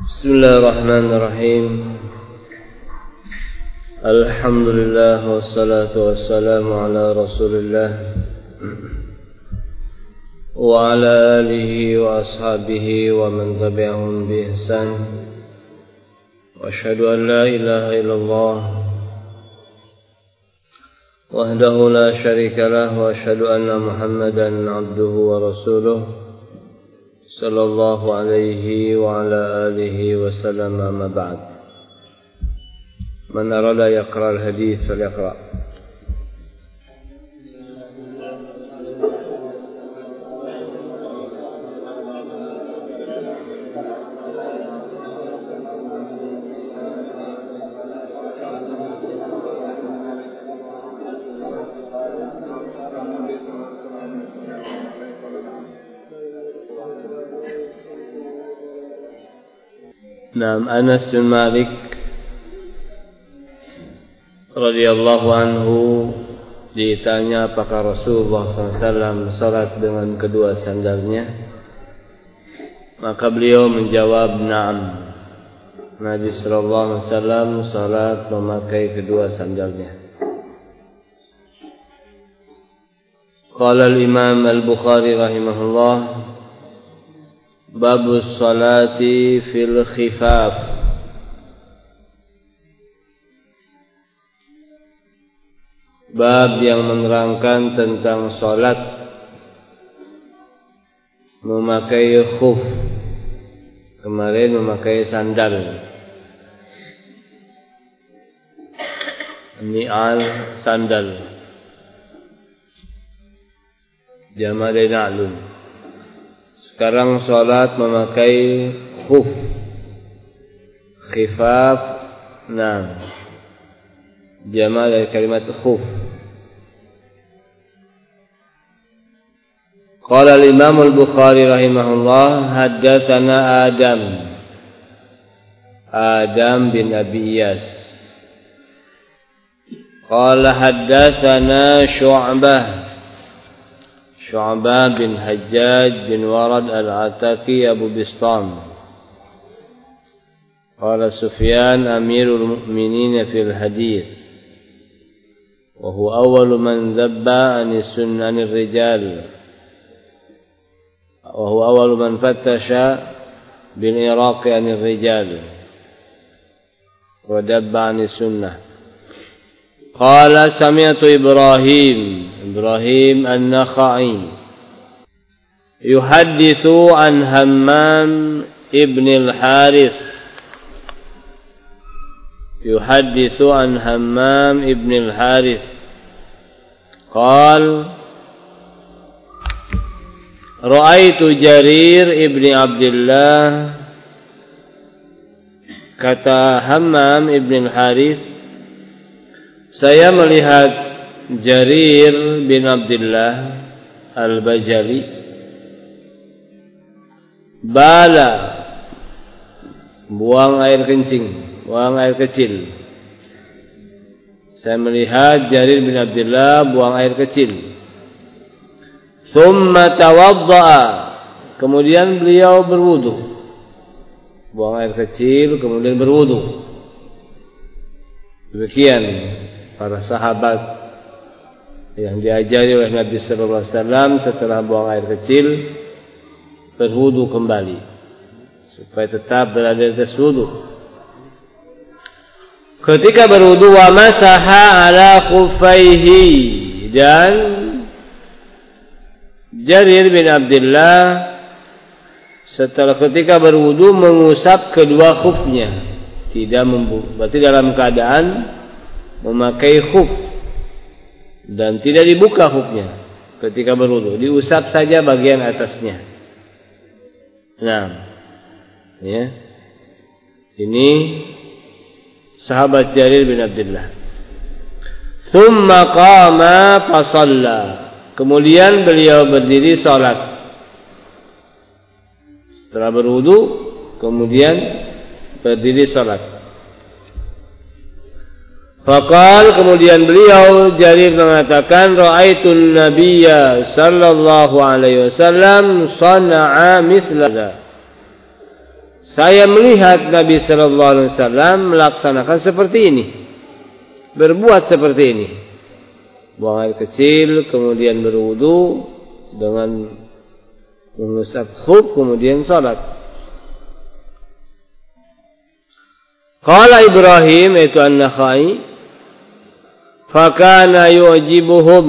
Bismillahirrahmanirrahim. Alhamdulillah wassalatu wassalamu ala Rasulillah wa ala alihi wa ashabihi wa man tabi'ahum bi ihsan. Wa asyhadu an la ilaha illallah wahdahu la syarika lah wa asyhadu anna Muhammadan abduhu wa rasuluh sallallahu alaihi wa ala alihi wa sallam. Amma ba'd. Man arada yaqra al-hadith falyaqra. Naam, Anas bin Malik radhiyallahu anhu ditanya apakah Rasulullah SAW salat dengan kedua sandalnya, maka beliau menjawab na'am. Nabi sallallahu alaihi wasallam salat memakai kedua sandalnya. Qala al-Imam al-Bukhari rahimahullah, Babus salati fil khifaf. Bab yang menerangkan tentang salat memakai khuf. Kemarin memakai sandal. Ni'al, sandal. Jama' dari na'lun. Sekarang salat memakai khuf, khifaf, nam, jama' dari kalimat khuf. Qala al-Imam al-Bukhari rahimahullah, haddatsana Adam bin Abi Iyas. Qala haddatsana Syu'bah bin Hajjaj bin Warad al-Ataki Abu Bistam. Qala Sufyan amirul mu'minin fil hadith wa huwa awwalu man dhabba an sunnanir rijal wa huwa awwalu man fattasha bil iraq anir rijal wa dabba an sunnah. Qala sami'tu Ibrahim an-Nakha'i yuhaddithu an Hammam ibn al-Harith qal ra'aitu Jarir ibn Abdullah. Kata Hammam ibn al-Harith, saya melihat Jarir bin Abdullah al-Bajali bala, buang air kencing, buang air kecil. Saya melihat Jarir bin Abdullah buang air kecil. Thumma tawadda'a, kemudian beliau berwudu. Buang air kecil kemudian berwudu. Demikian para sahabat yang diajari oleh Nabi sallallahu alaihi wasallam setelah buang air kecil berwudu kembali supaya tetap berada di atas wudu. Ketika berwudu, wa masaha ala khuffaihi, dan Jarir bin Abdullah setelah ketika berwudu mengusap kedua khufnya, berarti dalam keadaan memakai khuf dan tidak dibuka khufnya ketika berwudu, diusap saja bagian atasnya. Nah, ya. Ini sahabat Jarir bin Abdullah. Tsumma qama fa shalla, kemudian beliau berdiri salat. Setelah berwudu kemudian berdiri salat. Faqal, kemudian beliau Jarir mengatakan, ra'aitun nabiyya sallallahu alaihi wasallam sana'a misla. Saya melihat Nabi sallallahu alaihi wasallam melaksanakan seperti ini. Berbuat seperti ini. Buang air kecil, kemudian berwudu dengan mengusap khuf, kemudian salat. Qala Ibrahim itu An-Nakhai, fakana yu'jibuhum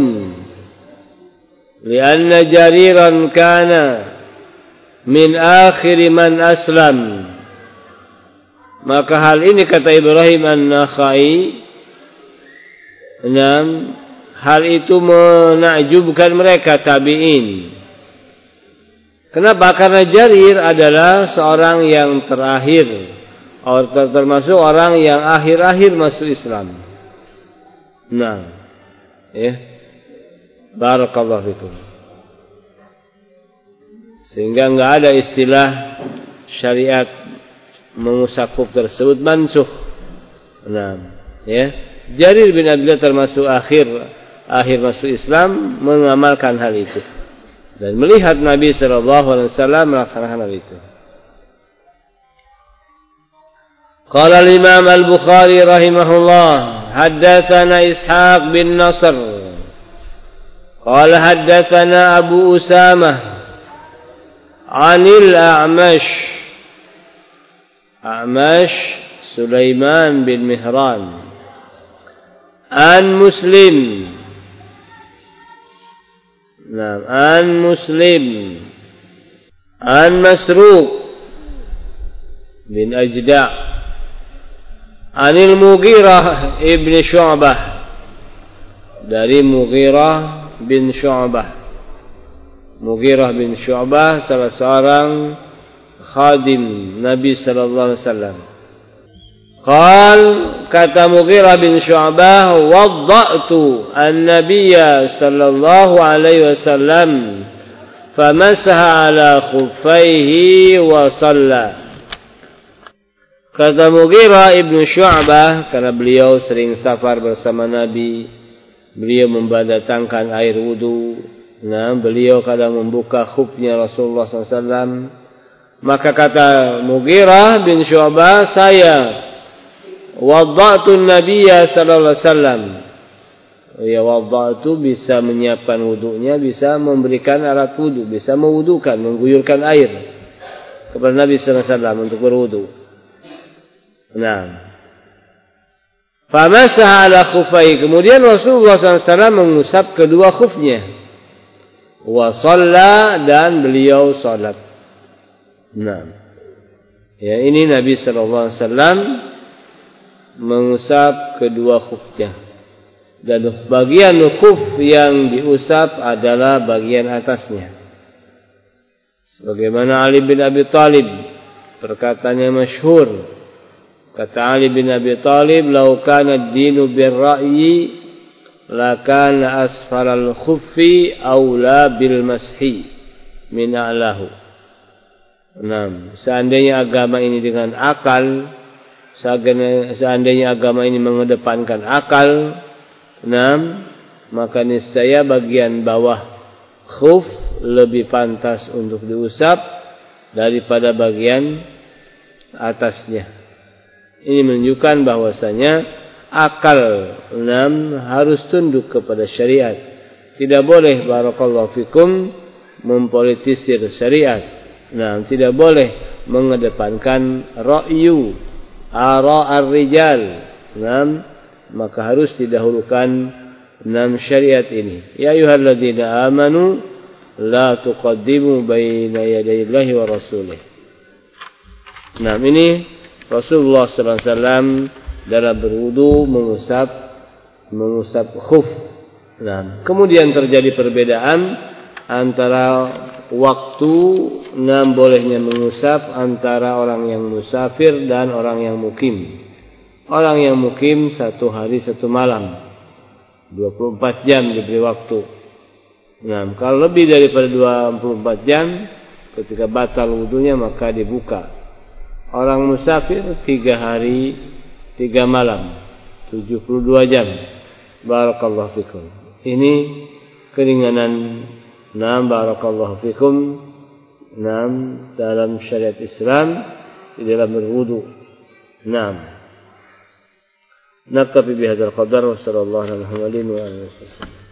lianna Jariran kana min akhir man aslam. Maka hal ini kata Ibrahim An-Nakhai, hal itu menakjubkan mereka tabi'in. Kenapa? Karena Jarir adalah seorang yang terakhir, termasuk orang yang akhir-akhir masuk Islam. Nah, barakallahu fikum. Sehingga enggak ada istilah syariat mengusap khuf tersebut mansukh. Jarir bin Abdullah termasuk akhir masuk Islam mengamalkan hal itu dan melihat Nabi sallallahu alaihi wasallam melaksanakan hal itu. Qala al-Imam Al-Bukhari rahimahullah, haddatsana Ishaq bin Nasr qala haddatsana Abu Usamah anil A'mash Sulaiman bin Mihran an Muslim an Masruq bin Ajda' anil Mughirah ibn Syu'bah, dari Mughirah bin Syu'bah. Mughirah bin Syu'bah salah seorang khadim Nabi sallallahu alaihi wasallam. Qal, kata Mughirah bin Syu'bah, wadda'tu an-nabiyya sallallahu alaihi wasallam famasaha ala khuffaihi wa shalla. Kata Mughirah ibn Syu'bah, karena beliau sering safar bersama Nabi, beliau mendatangkan air wudu. Beliau kadang membuka khufnya Rasulullah SAW. Maka kata Mughirah bin Syu'bah, saya wadda'tu Nabiyya sallallahu alaihi wasallam. Wadda'tu bisa menyiapkan wudunya, bisa memberikan alat wudu, bisa mewudukan, mengguyurkan air kepada Nabi sallallahu alaihi wasallam untuk berwudu. Famasaha ala khufai, kemudian Rasulullah SAW mengusap kedua khufnya. Wa shalla, dan beliau salat. Ini Nabi SAW mengusap kedua khufnya. Dan bagian khuf yang diusap adalah bagian atasnya. Sebagaimana Ali bin Abi Thalib, perkataannya masyhur. Kata Ali bin Abi Thalib, "Lau kana ad-dinu bir-ra'yi, la kana asfalal khuffi aula bil mashi min a'lahu." Seandainya agama ini dengan akal, seandainya agama ini mengedepankan akal, maka niscaya bagian bawah khuf lebih pantas untuk diusap daripada bagian atasnya. Ini menunjukkan bahwasanya akal harus tunduk kepada syariat. Tidak boleh barakallahu fikum mempolitisir syariat. Tidak boleh mengedepankan ra'yu ara ar-rijal. Maka harus didahulukan syariat ini. Ya ayyuhalladzina amanu la tuqaddimu baina yadayillahi wa rasulih. Ini Rasulullah SAW dalam berwudu mengusap khuf. Kemudian terjadi perbedaan antara waktu bolehnya mengusap antara orang yang musafir dan orang yang mukim. Orang yang mukim 1 hari 1 malam, 24 jam diberi waktu. Kalau lebih daripada 24 jam, ketika batal wudunya maka dibuka. Orang musafir 3 hari 3 malam, 72 jam. Barakallahu fikum. Ini keringanan barakallahu fikum dalam syariat Islam di dalam berwudu. Naam. Naktafi bihadzal qadar wa sallallahu alaihi wa sallam.